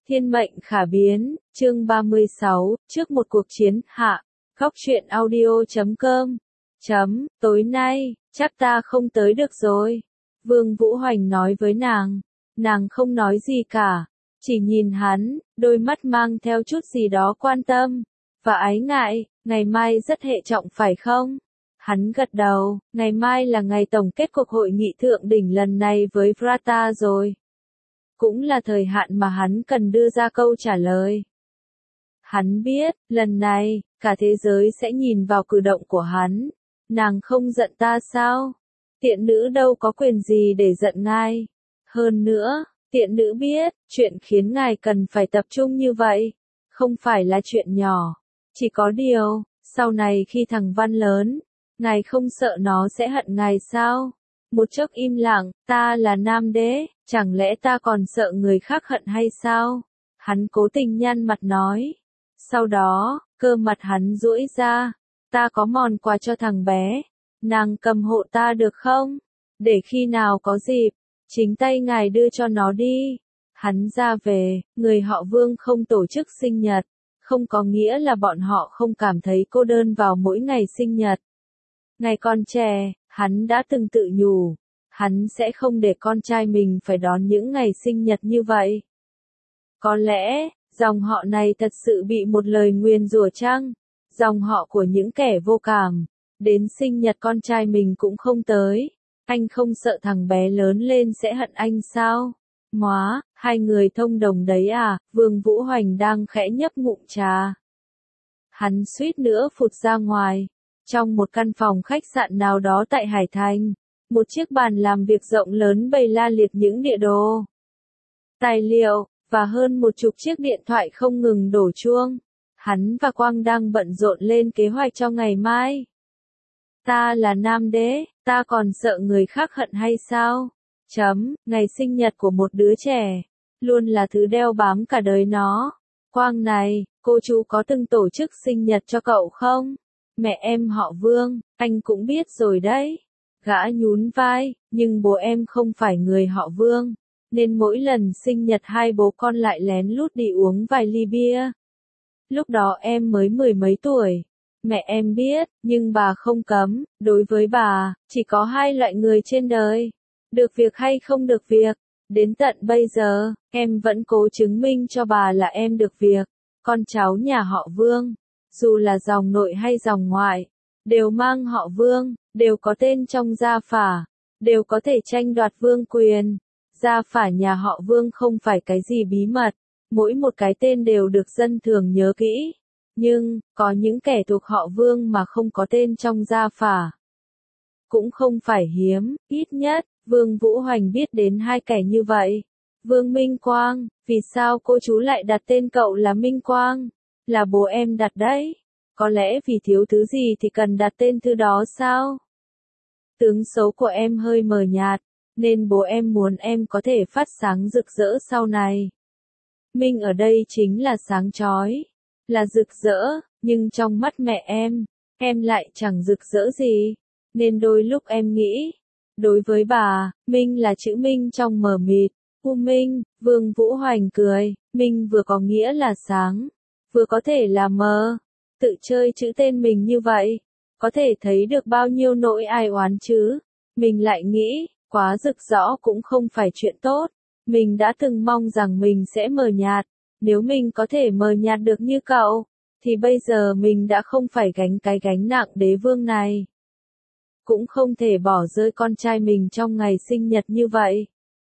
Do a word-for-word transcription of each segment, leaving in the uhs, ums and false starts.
Thiên mệnh khả biến, chương ba mươi sáu, trước một cuộc chiến, hạ, góc truyện audio chấm com, chấm, tối nay, chắc ta không tới được rồi. Vương Vũ Hoành nói với nàng, nàng không nói gì cả, chỉ nhìn hắn, đôi mắt mang theo chút gì đó quan tâm, và ái ngại, ngày mai rất hệ trọng phải không? Hắn gật đầu, ngày mai là ngày tổng kết cuộc hội nghị thượng đỉnh lần này với Vrata rồi. Cũng là thời hạn mà hắn cần đưa ra câu trả lời. Hắn biết, lần này, cả thế giới sẽ nhìn vào cử động của hắn. Nàng không giận ta sao? Tiện nữ đâu có quyền gì để giận ngài. Hơn nữa, tiện nữ biết, chuyện khiến ngài cần phải tập trung như vậy, không phải là chuyện nhỏ. Chỉ có điều, sau này khi thằng Văn lớn, ngài không sợ nó sẽ hận ngài sao? Một chốc im lặng, ta là nam đế, chẳng lẽ ta còn sợ người khác hận hay sao? Hắn cố tình nhăn mặt nói. Sau đó, cơ mặt hắn duỗi ra, ta có món quà cho thằng bé, nàng cầm hộ ta được không? Để khi nào có dịp, chính tay ngài đưa cho nó đi. Hắn ra về, người họ Vương không tổ chức sinh nhật, không có nghĩa là bọn họ không cảm thấy cô đơn vào mỗi ngày sinh nhật. Ngày còn trẻ, hắn đã từng tự nhủ, hắn sẽ không để con trai mình phải đón những ngày sinh nhật như vậy. Có lẽ, dòng họ này thật sự bị một lời nguyền rủa chăng? Dòng họ của những kẻ vô cảm, đến sinh nhật con trai mình cũng không tới. Anh không sợ thằng bé lớn lên sẽ hận anh sao? Móa, hai người thông đồng đấy à? Vương Vũ Hoành đang khẽ nhấp ngụm trà. Hắn suýt nữa phụt ra ngoài. Trong một căn phòng khách sạn nào đó tại Hải Thành, một chiếc bàn làm việc rộng lớn bày la liệt những địa đồ, tài liệu, và hơn một chục chiếc điện thoại không ngừng đổ chuông. Hắn và Quang đang bận rộn lên kế hoạch cho ngày mai. Ta là nam đế, ta còn sợ người khác hận hay sao? Chấm, ngày sinh nhật của một đứa trẻ, luôn là thứ đeo bám cả đời nó. Quang này, cô chú có từng tổ chức sinh nhật cho cậu không? Mẹ em họ Vương, anh cũng biết rồi đấy. Gã nhún vai, nhưng bố em không phải người họ Vương, nên mỗi lần sinh nhật hai bố con lại lén lút đi uống vài ly bia. Lúc đó em mới mười mấy tuổi. Mẹ em biết, nhưng bà không cấm, đối với bà, chỉ có hai loại người trên đời. Được việc hay không được việc. Đến tận bây giờ, em vẫn cố chứng minh cho bà là em được việc. Con cháu nhà họ Vương, dù là dòng nội hay dòng ngoại, đều mang họ Vương, đều có tên trong gia phả, đều có thể tranh đoạt vương quyền. Gia phả nhà họ Vương không phải cái gì bí mật, mỗi một cái tên đều được dân thường nhớ kỹ. Nhưng, có những kẻ thuộc họ Vương mà không có tên trong gia phả. Cũng không phải hiếm, ít nhất, Vương Vũ Hoành biết đến hai kẻ như vậy. Vương Minh Quang, vì sao cô chú lại đặt tên cậu là Minh Quang? Là bố em đặt đấy. Có lẽ vì thiếu thứ gì thì cần đặt tên thứ đó sao? Tướng xấu của em hơi mờ nhạt, nên bố em muốn em có thể phát sáng rực rỡ sau này. Minh ở đây chính là sáng chói, là rực rỡ, nhưng trong mắt mẹ em, em lại chẳng rực rỡ gì. Nên đôi lúc em nghĩ, đối với bà, Minh là chữ Minh trong mờ mịt. U Minh, Vương Vũ Hoành cười, Minh vừa có nghĩa là sáng, vừa có thể là mờ. Tự chơi chữ tên mình như vậy, có thể thấy được bao nhiêu nỗi ai oán chứ. Mình lại nghĩ, quá rực rõ cũng không phải chuyện tốt. Mình đã từng mong rằng mình sẽ mờ nhạt. Nếu mình có thể mờ nhạt được như cậu, thì bây giờ mình đã không phải gánh cái gánh nặng đế vương này. Cũng không thể bỏ rơi con trai mình trong ngày sinh nhật như vậy.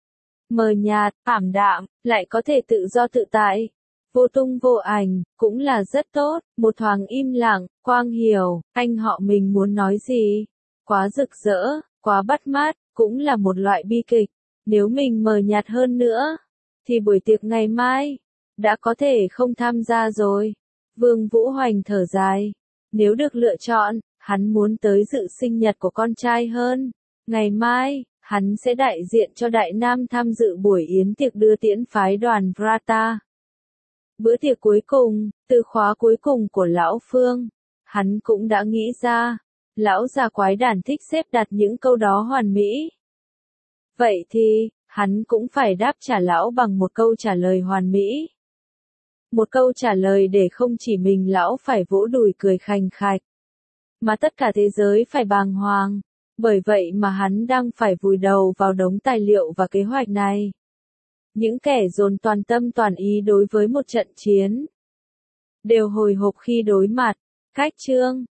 Mờ nhạt, ảm đạm, lại có thể tự do tự tại, vô tung vô ảnh, cũng là rất tốt. Một thoáng im lặng, Quang hiểu, anh họ mình muốn nói gì. Quá rực rỡ, quá bắt mắt, cũng là một loại bi kịch. Nếu mình mờ nhạt hơn nữa, thì buổi tiệc ngày mai, đã có thể không tham gia rồi. Vương Vũ Hoành thở dài. Nếu được lựa chọn, hắn muốn tới dự sinh nhật của con trai hơn. Ngày mai, hắn sẽ đại diện cho Đại Nam tham dự buổi yến tiệc đưa tiễn phái đoàn Vrata. Bữa tiệc cuối cùng, từ khóa cuối cùng của Lão Phương, hắn cũng đã nghĩ ra. Lão già quái đản thích xếp đặt những câu đó hoàn mỹ. Vậy thì, hắn cũng phải đáp trả lão bằng một câu trả lời hoàn mỹ. Một câu trả lời để không chỉ mình lão phải vỗ đùi cười khành khạch, mà tất cả thế giới phải bàng hoàng. Bởi vậy mà hắn đang phải vùi đầu vào đống tài liệu và kế hoạch này. Những kẻ dồn toàn tâm toàn ý đối với một trận chiến đều hồi hộp khi đối mặt. Khách trương